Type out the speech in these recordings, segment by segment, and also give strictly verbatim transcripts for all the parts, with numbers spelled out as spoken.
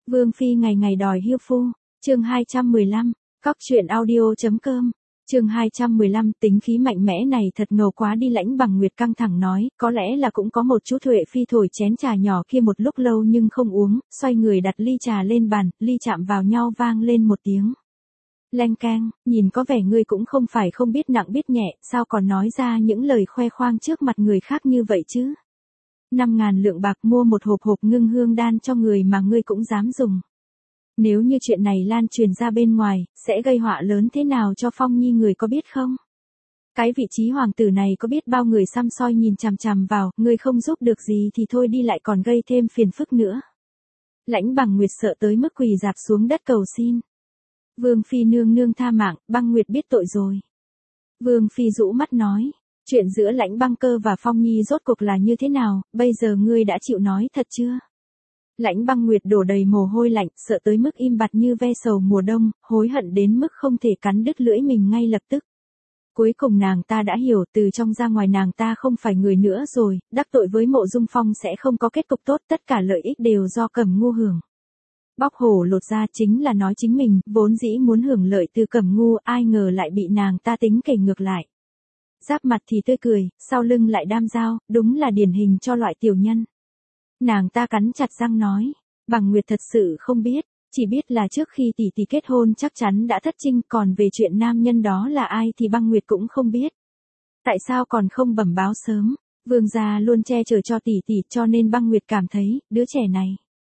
Vương Phi ngày ngày đòi hiêu phu, chương hai trăm mười lăm, cóc truyện audio.com, chương hai trăm mười lăm, tính khí mạnh mẽ này thật ngầu quá đi. Lãnh Bằng Nguyệt căng thẳng nói, có lẽ là cũng có một chút. Huệ Phi thổi chén trà nhỏ kia một lúc lâu nhưng không uống, xoay người đặt ly trà lên bàn, ly chạm vào nhau vang lên một tiếng leng keng. Nhìn có vẻ ngươi cũng không phải không biết nặng biết nhẹ, sao còn nói ra những lời khoe khoang trước mặt người khác như vậy chứ? Năm ngàn lượng bạc mua một hộp hộp ngưng hương đan cho người mà ngươi cũng dám dùng. Nếu như chuyện này lan truyền ra bên ngoài, sẽ gây họa lớn thế nào cho Phong Nhi người có biết không? Cái vị trí hoàng tử này có biết bao người xăm soi nhìn chằm chằm vào, ngươi không giúp được gì thì thôi đi lại còn gây thêm phiền phức nữa. Lãnh Bằng Nguyệt sợ tới mức quỳ dạp xuống đất cầu xin. Vương Phi nương nương tha mạng, Băng Nguyệt biết tội rồi. Vương Phi rũ mắt nói, chuyện giữa Lãnh Băng Cơ và Phong Nhi rốt cuộc là như thế nào, bây giờ ngươi đã chịu nói thật chưa? Lãnh Băng Nguyệt đổ đầy mồ hôi lạnh, sợ tới mức im bặt như ve sầu mùa đông, hối hận đến mức không thể cắn đứt lưỡi mình ngay lập tức. Cuối cùng nàng ta đã hiểu, từ trong ra ngoài nàng ta không phải người nữa rồi, đắc tội với Mộ Dung Phong sẽ không có kết cục tốt, tất cả lợi ích đều do Cẩm Ngu hưởng. Bóc hổ lột ra chính là nói chính mình, vốn dĩ muốn hưởng lợi từ Cẩm Ngu, ai ngờ lại bị nàng ta tính kể ngược lại. Giáp mặt thì tươi cười, sau lưng lại đam dao, đúng là điển hình cho loại tiểu nhân. Nàng ta cắn chặt răng nói, Bằng Nguyệt thật sự không biết, chỉ biết là trước khi tỷ tỷ kết hôn chắc chắn đã thất trinh, còn về chuyện nam nhân đó là ai thì Băng Nguyệt cũng không biết. Tại sao còn không bẩm báo sớm? Vương gia luôn che chở cho tỷ tỷ, cho nên Băng Nguyệt cảm thấy, đứa trẻ này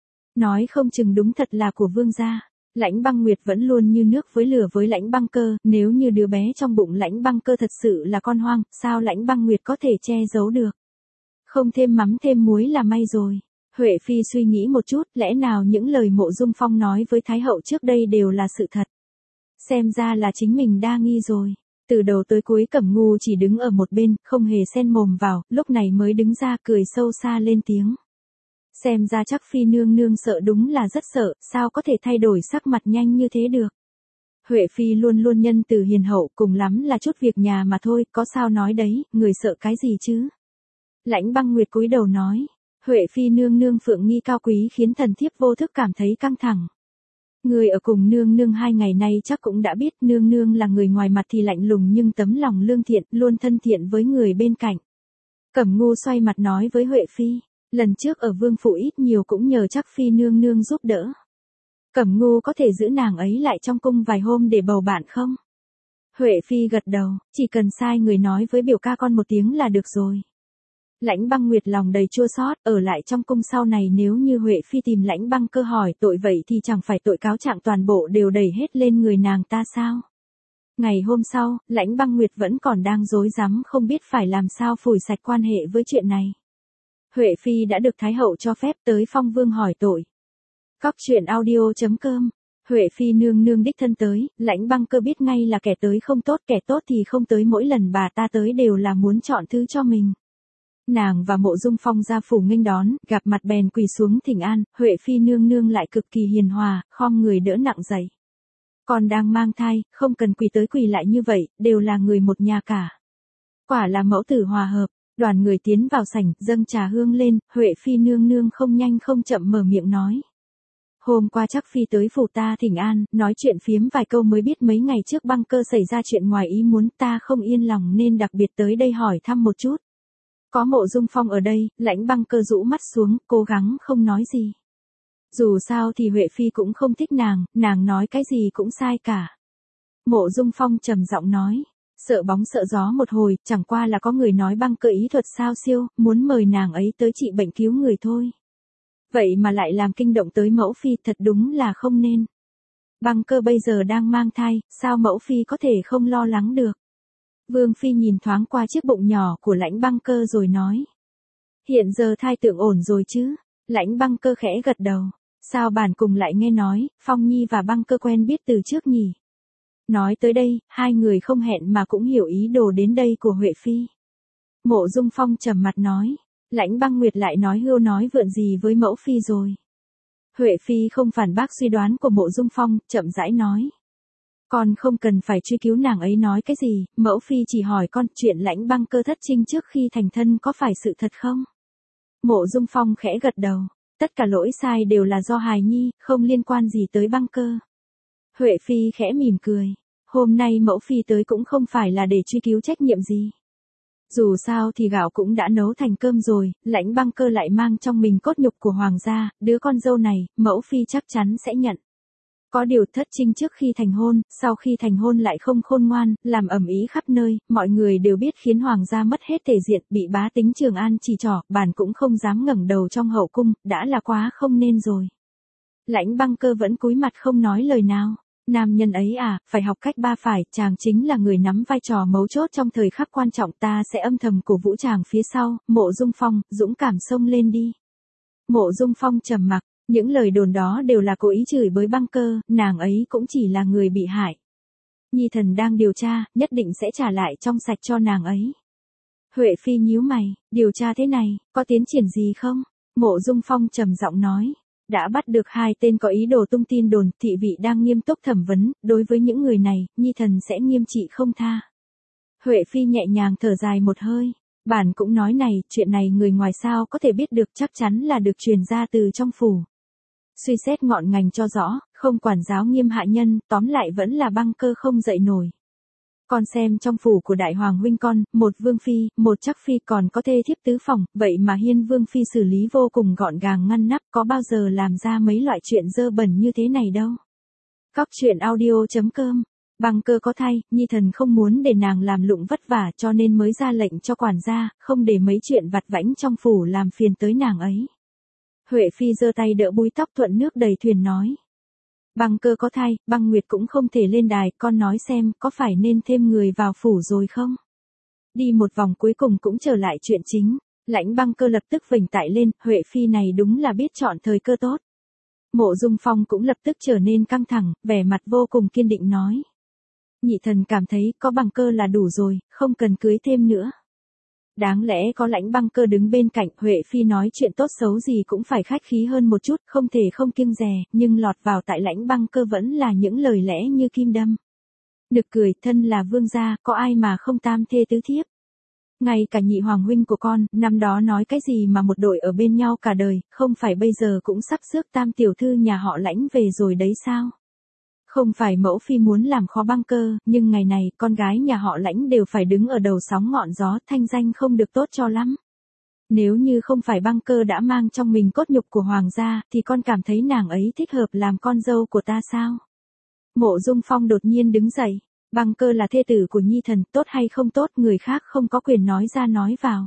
nói không chừng đúng thật là của vương gia. Lãnh Băng Nguyệt vẫn luôn như nước với lửa với Lãnh Băng Cơ, nếu như đứa bé trong bụng Lãnh Băng Cơ thật sự là con hoang, sao Lãnh Băng Nguyệt có thể che giấu được? Không thêm mắm thêm muối là may rồi. Huệ Phi suy nghĩ một chút, lẽ nào những lời Mộ Dung Phong nói với Thái hậu trước đây đều là sự thật? Xem ra là chính mình đa nghi rồi. Từ đầu tới cuối Cẩm Ngu chỉ đứng ở một bên, không hề xen mồm vào, lúc này mới đứng ra cười sâu xa lên tiếng. Xem ra chắc Phi nương nương sợ, đúng là rất sợ, sao có thể thay đổi sắc mặt nhanh như thế được. Huệ Phi luôn luôn nhân từ hiền hậu, cùng lắm là chút việc nhà mà thôi, có sao nói đấy, người sợ cái gì chứ? Lãnh Băng Nguyệt cúi đầu nói, Huệ Phi nương nương phượng nghi cao quý khiến thần thiếp vô thức cảm thấy căng thẳng. Người ở cùng nương nương hai ngày nay chắc cũng đã biết, nương nương là người ngoài mặt thì lạnh lùng nhưng tấm lòng lương thiện, luôn thân thiện với người bên cạnh. Cẩm Ngu xoay mặt nói với Huệ Phi, lần trước ở vương phủ ít nhiều cũng nhờ chắc Phi nương nương giúp đỡ. Cẩm Ngu có thể giữ nàng ấy lại trong cung vài hôm để bầu bạn không? Huệ Phi gật đầu, chỉ cần sai người nói với biểu ca con một tiếng là được rồi. Lãnh Băng Nguyệt lòng đầy chua xót, ở lại trong cung sau này nếu như Huệ Phi tìm Lãnh Băng Cơ hỏi tội vậy thì chẳng phải tội cáo trạng toàn bộ đều đẩy hết lên người nàng ta sao? Ngày hôm sau, Lãnh Băng Nguyệt vẫn còn đang rối rắm không biết phải làm sao phủi sạch quan hệ với chuyện này. Huệ Phi đã được Thái hậu cho phép tới Phong Vương hỏi tội. Cóc truyện audio.com, Huệ Phi nương nương đích thân tới, Lãnh Băng Cơ biết ngay là kẻ tới không tốt, kẻ tốt thì không tới, mỗi lần bà ta tới đều là muốn chọn thứ cho mình. Nàng và Mộ Dung Phong ra phủ nghênh đón, gặp mặt bèn quỳ xuống thỉnh an, Huệ Phi nương nương lại cực kỳ hiền hòa, khom người đỡ nặng dậy. Còn đang mang thai, không cần quỳ tới quỳ lại như vậy, đều là người một nhà cả. Quả là mẫu tử hòa hợp. Đoàn người tiến vào sảnh, dâng trà hương lên, Huệ Phi nương nương không nhanh không chậm mở miệng nói. Hôm qua chắc Phi tới phủ ta thỉnh an, nói chuyện phiếm vài câu mới biết mấy ngày trước Băng Cơ xảy ra chuyện ngoài ý muốn, ta không yên lòng nên đặc biệt tới đây hỏi thăm một chút. Có Mộ Dung Phong ở đây, Lãnh Băng Cơ rũ mắt xuống, cố gắng không nói gì. Dù sao thì Huệ Phi cũng không thích nàng, nàng nói cái gì cũng sai cả. Mộ Dung Phong trầm giọng nói. Sợ bóng sợ gió một hồi, chẳng qua là có người nói Băng Cơ ý thuật sao siêu, muốn mời nàng ấy tới trị bệnh cứu người thôi. Vậy mà lại làm kinh động tới mẫu phi, thật đúng là không nên. Băng Cơ bây giờ đang mang thai, sao mẫu phi có thể không lo lắng được. Vương Phi nhìn thoáng qua chiếc bụng nhỏ của Lãnh Băng Cơ rồi nói. Hiện giờ thai tượng ổn rồi chứ? Lãnh Băng Cơ khẽ gật đầu. Sao bản cùng lại nghe nói, Phong Nhi và Băng Cơ quen biết từ trước nhỉ? Nói tới đây, hai người không hẹn mà cũng hiểu ý đồ đến đây của Huệ Phi. Mộ Dung Phong trầm mặt nói, Lãnh Băng Nguyệt lại nói hưu nói vượn gì với mẫu phi rồi. Huệ Phi không phản bác suy đoán của Mộ Dung Phong, chậm rãi nói. Con không cần phải truy cứu nàng ấy nói cái gì, mẫu phi chỉ hỏi con chuyện Lãnh Băng Cơ thất trinh trước khi thành thân có phải sự thật không? Mộ Dung Phong khẽ gật đầu. tất cả lỗi sai đều là do hài nhi, không liên quan gì tới băng cơ. Huệ Phi khẽ mỉm cười. Hôm nay mẫu phi tới cũng không phải là để truy cứu trách nhiệm gì. Dù sao thì gạo cũng đã nấu thành cơm rồi, Lãnh Băng Cơ lại mang trong mình cốt nhục của hoàng gia, đứa con dâu này, mẫu phi chắc chắn sẽ nhận. Có điều Thất Trinh trước khi thành hôn, sau khi thành hôn lại không khôn ngoan, làm ầm ĩ khắp nơi, mọi người đều biết khiến hoàng gia mất hết thể diện, bị bá tính Trường An chỉ trỏ, bản cũng không dám ngẩng đầu trong hậu cung, đã là quá không nên rồi. Lãnh Băng Cơ vẫn cúi mặt không nói lời nào. Nam nhân ấy à, phải học cách ba phải, chàng chính là người nắm vai trò mấu chốt trong thời khắc quan trọng, ta sẽ âm thầm cổ vũ chàng phía sau. Mộ Dung Phong, dũng cảm xông lên đi. Mộ Dung Phong trầm mặc, những lời đồn đó đều là cố ý chửi bới Băng Cơ, nàng ấy cũng chỉ là người bị hại. Nhi thần đang điều tra, nhất định sẽ trả lại trong sạch cho nàng ấy. Huệ Phi nhíu mày, điều tra thế này, có tiến triển gì không? Mộ Dung Phong trầm giọng nói. Đã bắt được hai tên có ý đồ tung tin đồn, thị vị đang nghiêm túc thẩm vấn, đối với những người này, nhi thần sẽ nghiêm trị không tha. Huệ Phi nhẹ nhàng thở dài một hơi, bản cũng nói này, chuyện này người ngoài sao có thể biết được, chắc chắn là được truyền ra từ trong phủ. Suy xét ngọn ngành cho rõ, không quản giáo nghiêm hạ nhân, tóm lại vẫn là Băng Cơ không dậy nổi. Con xem trong phủ của đại hoàng huynh con, một vương phi, một chắc phi còn có thê thiếp tứ phòng, vậy mà Hiên vương phi xử lý vô cùng gọn gàng ngăn nắp, có bao giờ làm ra mấy loại chuyện dơ bẩn như thế này đâu. Cóc truyện audio chấm com. Băng Cơ có thay, nhi thần không muốn để nàng làm lụng vất vả cho nên mới ra lệnh cho quản gia, không để mấy chuyện vặt vãnh trong phủ làm phiền tới nàng ấy. Huệ Phi giơ tay đỡ búi tóc thuận nước đầy thuyền nói. Băng Cơ có thay, Băng Nguyệt cũng không thể lên đài, con nói xem có phải nên thêm người vào phủ rồi không? Đi một vòng cuối cùng cũng trở lại chuyện chính, Lãnh Băng Cơ lập tức vểnh tại lên, Huệ Phi này đúng là biết chọn thời cơ tốt. Mộ Dung Phong cũng lập tức trở nên căng thẳng, vẻ mặt vô cùng kiên định nói. Nhị thần cảm thấy có Băng Cơ là đủ rồi, không cần cưới thêm nữa. Đáng lẽ có Lãnh Băng Cơ đứng bên cạnh, Huệ Phi nói chuyện tốt xấu gì cũng phải khách khí hơn một chút, không thể không kiêng dè, nhưng lọt vào tại Lãnh Băng Cơ vẫn là những lời lẽ như kim đâm. Nực cười, thân là vương gia, có ai mà không tam thê tứ thiếp. Ngay cả nhị hoàng huynh của con, năm đó nói cái gì mà một đội ở bên nhau cả đời, không phải bây giờ cũng sắp rước tam tiểu thư nhà họ Lãnh về rồi đấy sao? Không phải mẫu phi muốn làm khó Băng Cơ, nhưng ngày này con gái nhà họ Lãnh đều phải đứng ở đầu sóng ngọn gió, thanh danh không được tốt cho lắm. Nếu như không phải Băng Cơ đã mang trong mình cốt nhục của hoàng gia, thì con cảm thấy nàng ấy thích hợp làm con dâu của ta sao? Mộ Dung Phong đột nhiên đứng dậy, Băng Cơ là thê tử của nhi thần, tốt hay không tốt người khác không có quyền nói ra nói vào.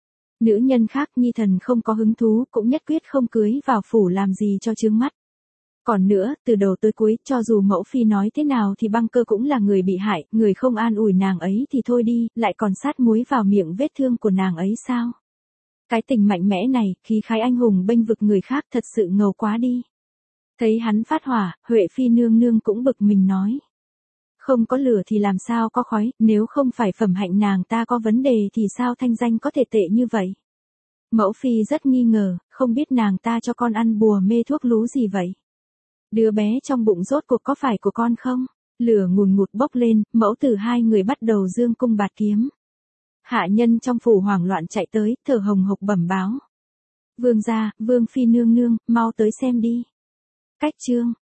Nữ nhân khác nhi thần không có hứng thú, cũng nhất quyết không cưới vào phủ làm gì cho chướng mắt. Còn nữa, từ đầu tới cuối, cho dù mẫu phi nói thế nào thì Băng Cơ cũng là người bị hại, người không an ủi nàng ấy thì thôi đi, lại còn sát muối vào miệng vết thương của nàng ấy sao? Cái tình mạnh mẽ này, khí khái anh hùng bênh vực người khác thật sự ngầu quá đi. Thấy hắn phát hỏa, Huệ Phi nương nương cũng bực mình nói. Không có lửa thì làm sao có khói, nếu không phải phẩm hạnh nàng ta có vấn đề thì sao thanh danh có thể tệ như vậy? Mẫu phi rất nghi ngờ, không biết nàng ta cho con ăn bùa mê thuốc lú gì vậy? Đứa bé trong bụng rốt cuộc có phải của con không? Lửa ngùn ngụt bốc lên, mẫu tử hai người bắt đầu dương cung bạt kiếm. Hạ nhân trong phủ hoảng loạn chạy tới, thở hồng hộc bẩm báo. Vương gia, vương phi nương nương, mau tới xem đi. Cách chương.